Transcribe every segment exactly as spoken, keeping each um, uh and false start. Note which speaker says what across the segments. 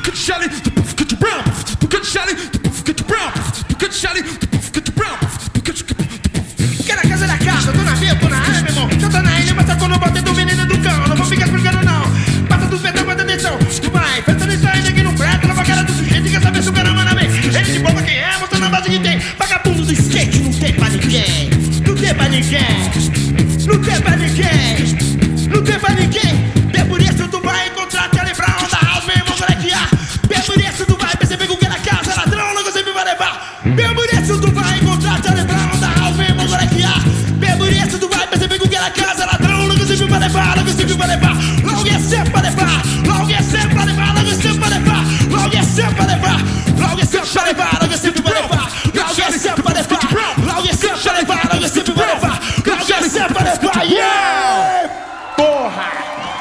Speaker 1: get Shelly, the puff, get your brown, the get Shelly, the puff, get your brown, the get Shelly, the puff, get your brown, the get your
Speaker 2: que na casa da casa, tô na minha, tô na área, meu irmão. Já tá na ilha, mas tá quando eu bater do menino do cão. Não vou ficar explicando, não. Passa dos pedal, presta atenção. Tu vai, presta atenção ainda aqui no prato. Leva a cara do sujeito e quer saber se o cara manda bem. Ele de boba quem é, mostrando a base que tem. Vagabundo do skate, não tem pra ninguém. Não tem pra ninguém. Não tem pra ninguém. Não tem pra ninguém. Bem por isso tu vai encontrar Charlie Brown da house, meu irmão, molequear. Bem por isso tu vai perceber que o que era casa é ladrão, logo sempre vai levar. Bem por isso tu vai encontrar Charlie Brown da house, meu irmão, molequear. Bem por isso tu vai perceber que o que era casa é ladrão, logo sempre vai levar, logo sempre vai levar. Logo é sempre pra levar, logo é sempre pra levar, logo é sempre pra levar. Logo é sempre pra levar, logo é sempre pra levar, logo é sempre pra levar. Logo é sempre pra levar, logo é sempre pra levar, logo é sempre pra levar. Logo é sempre pra levar, yeah! Porra!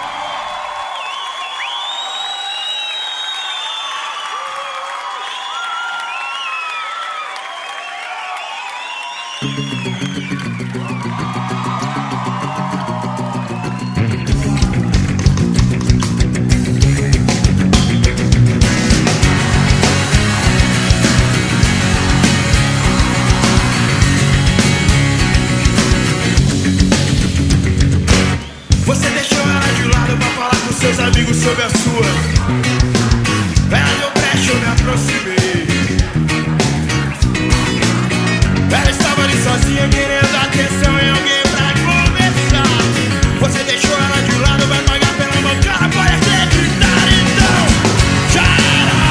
Speaker 2: Você deixou ela de lado pra falar com seus amigos sobre a sua. Ela deu brecha, eu me aproximei. Ela estava ali sozinha querendo atenção e alguém pra conversar. Você deixou ela de lado, vai pagar pela mão, cara, pode acreditar então. Já era.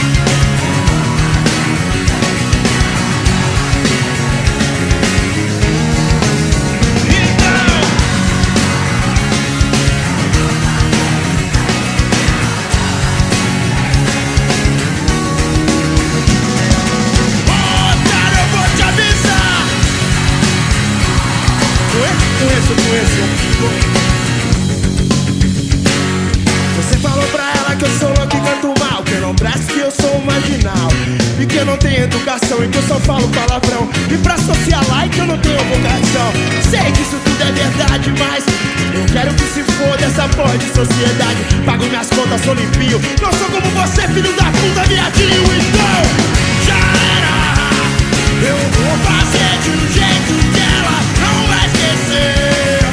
Speaker 2: Conheço, conheço. Você falou pra ela que eu sou louco e canto mal, que eu não presto, que eu sou um marginal, e que eu não tenho educação, e que eu só falo palavrão, e pra socialite que eu não tenho vocação. Sei que isso tudo é verdade, mas eu quero que se foda essa porra de sociedade. Pago minhas contas, sou limpinho, não sou como você, filho da puta, viadinho. Então, já era. Eu vou fazer de um jeito que ela não vai esquecer.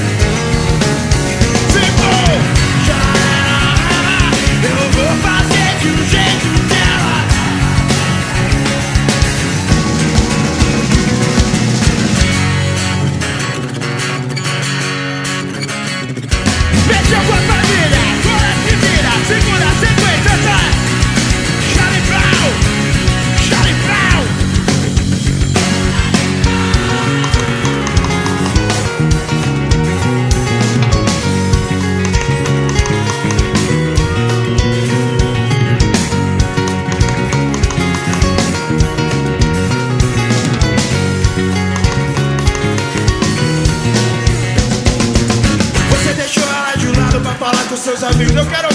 Speaker 2: Se for, já era. Eu vou fazer de um jeito que ela. Mexeu com a família, agora se vira. Segura a sequência, tá? Charlie Brown, Charlie Brown. Você deixou ela de lado pra falar com seus amigos. Eu quero